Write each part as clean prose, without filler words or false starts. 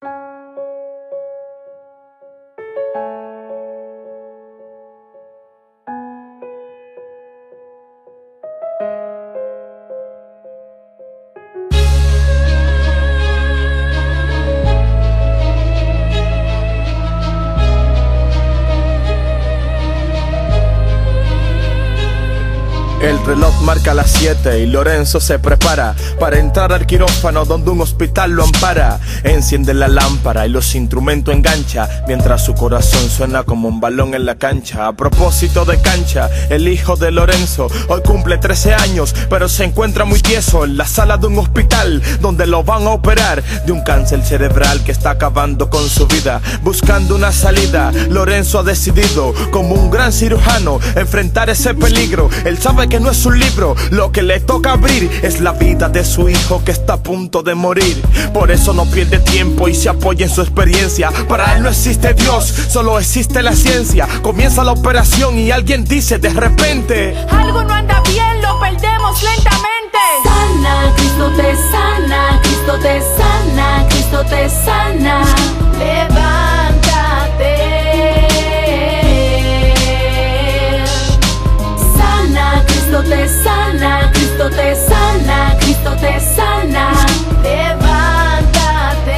El reloj marca las 7 y Lorenzo se prepara para entrar al quirófano donde un hospital lo ampara. Enciende la lámpara y los instrumentos engancha, mientras su corazón suena como un balón en la cancha. A propósito de cancha, el hijo de Lorenzo hoy cumple 13 años, pero se encuentra muy tieso en la sala de un hospital donde lo van a operar de un cáncer cerebral que está acabando con su vida. Buscando una salida, Lorenzo ha decidido, como un gran cirujano, enfrentar ese peligro. Él sabe que no es un libro, lo que le toca abrir es la vida de su hijo que está a punto de morir. Por eso no pierde tiempo y se apoya en su experiencia. Para él no existe Dios, solo existe la ciencia. Comienza la operación y alguien dice de repente: algo no anda bien, lo perdemos lentamente. Sana, Cristo te sana, Cristo te sana, Cristo te sana. Levántate. Cristo te sana, Cristo te sana, Cristo te sana. Levántate.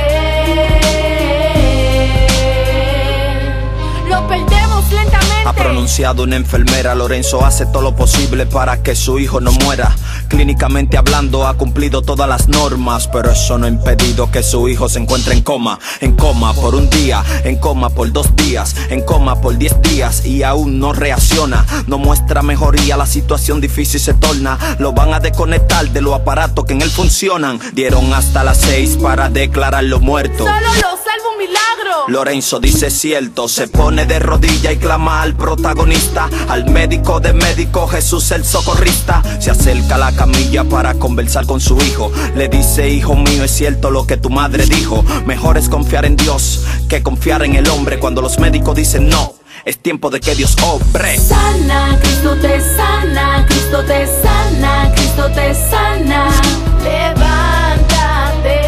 Lo perdemos lentamente. Ha pronunciado una enfermera. Lorenzo hace todo lo posible para que su hijo no muera. Clínicamente hablando ha cumplido todas las normas, pero eso no ha impedido que su hijo se encuentre en coma. En coma por un día, en coma por 2 días, en coma por 10 días y aún no reacciona. No muestra mejoría, la situación difícil se torna. Lo van a desconectar de los aparatos que en él funcionan. Dieron hasta las 6 para declararlo muerto. Solo lo salva un milagro. Lorenzo dice cierto, se pone de rodilla y clama al protagonista, al médico de médico, Jesús el socorrista. Se acerca a la camilla para conversar con su hijo. Le dice: hijo mío, es cierto lo que tu madre dijo. Mejor es confiar en Dios que confiar en el hombre. Cuando los médicos dicen no, es tiempo de que Dios obre. Sana, Cristo te sana, Cristo te sana, Cristo te sana. Levántate.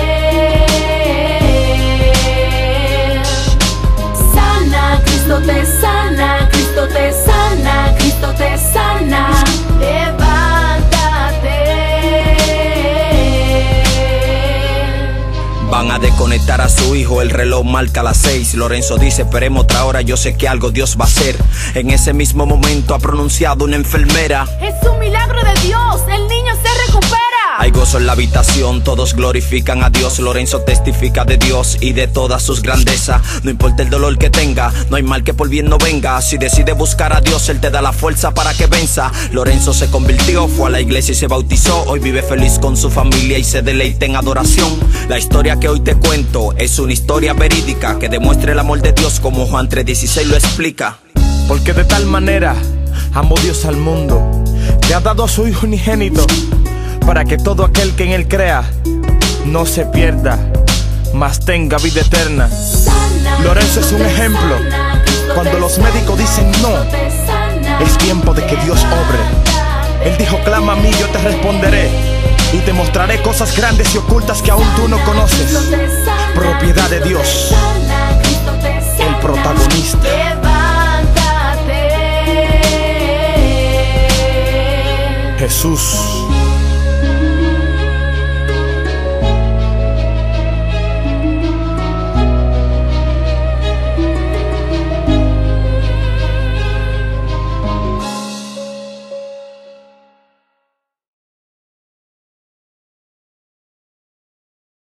Sana, Cristo te sana, Cristo te sana, Cristo te sana. Levántate. Van a desconectar a su hijo, el reloj marca las 6. Lorenzo dice: esperemos otra hora, yo sé que algo Dios va a hacer. En ese mismo momento ha pronunciado una enfermera: es un milagro de Dios, el niño se recupera. Hay gozo en la habitación, todos glorifican a Dios. Lorenzo testifica de Dios y de todas sus grandezas. No importa el dolor que tenga, no hay mal que por bien no venga. Si decide buscar a Dios, Él te da la fuerza para que venza. Lorenzo se convirtió, fue a la iglesia y se bautizó. Hoy vive feliz con su familia y se deleita en adoración. La historia que hoy te cuento es una historia verídica que demuestra el amor de Dios como Juan 3:16 lo explica. Porque de tal manera amó Dios al mundo, que ha dado a su Hijo unigénito, para que todo aquel que en Él crea no se pierda, mas tenga vida eterna. Lorenzo es un ejemplo. Cuando los médicos dicen no, es tiempo de que Dios obre. Él dijo: clama a mí, yo te responderé y te mostraré cosas grandes y ocultas que aún tú no conoces. Propiedad de Dios, el protagonista. Levántate. Jesús